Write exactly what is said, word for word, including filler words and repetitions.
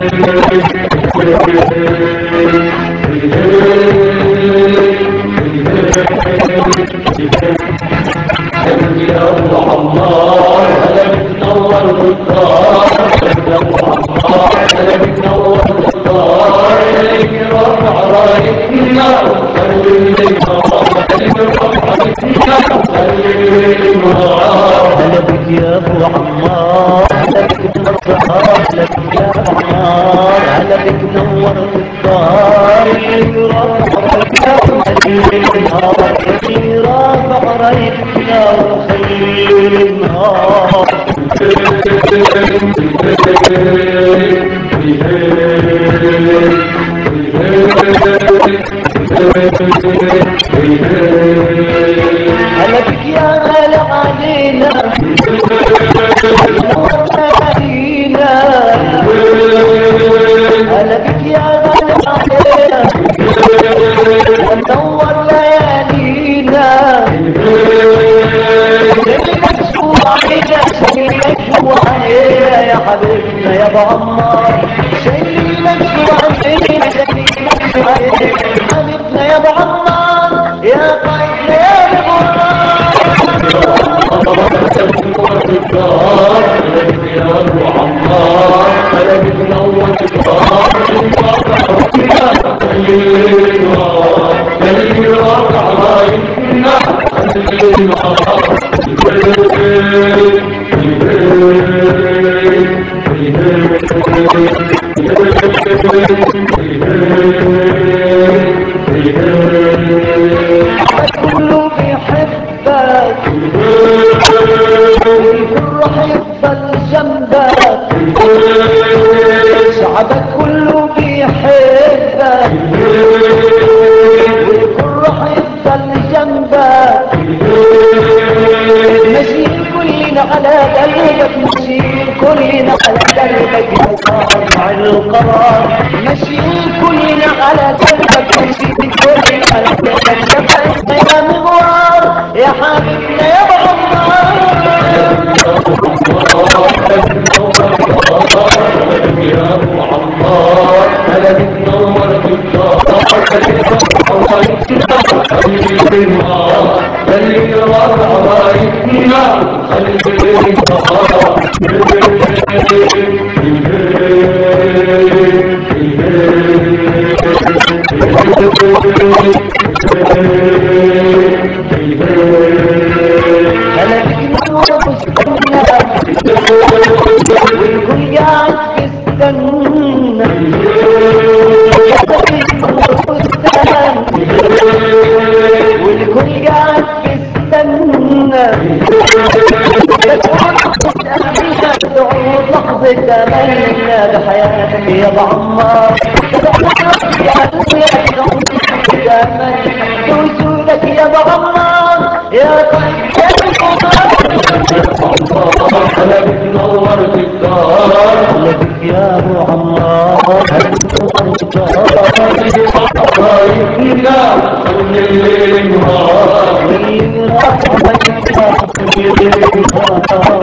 يا ابو عمار هلا بك النصار هلا بك يا عمار هلا بك نورت الدار اللي رافع النهار اللي رافع رايتنا وخلي النهار هلا بك يا غالي علينا هلا بك يا غالي علينا ونور ليالينا شو علينا شيلك شو علينا يا حبيبنا يا ابو عمار شيلك شو علينا شيلك شو علينا حبيبنا يا ابو عمار يا قايدنا يا ابو عمار يا ابو عمار هلا بك نور الدار اللي رافع رايتنا كله بيحبك والكل راح يفضل جنبك شعبك كله بيحبك والكل راح يفضل جنبك ماشيين كلنا على قلبك ماشيين كلنا على قلبك يا صانع القرار ماشيين كلنا على قلبك ماشيين كلنا على قلبك يا مغوار يا حبيبنا يا ابو عمار يا ابو عمار هلا بك نورت الدار اللي رافع رايتنا خلي هلا بك نورت الدار والكل قاعد بيستنى والكل قاعد بيستنى لحظة تمنى بحياتك يا ابو عمار وجودك يا ابو عمار يا طيب هلا بك نورت الدار هلا بك يا ابو عمار هلا بك نورت الدار رايتنا خلي النهار واللي راح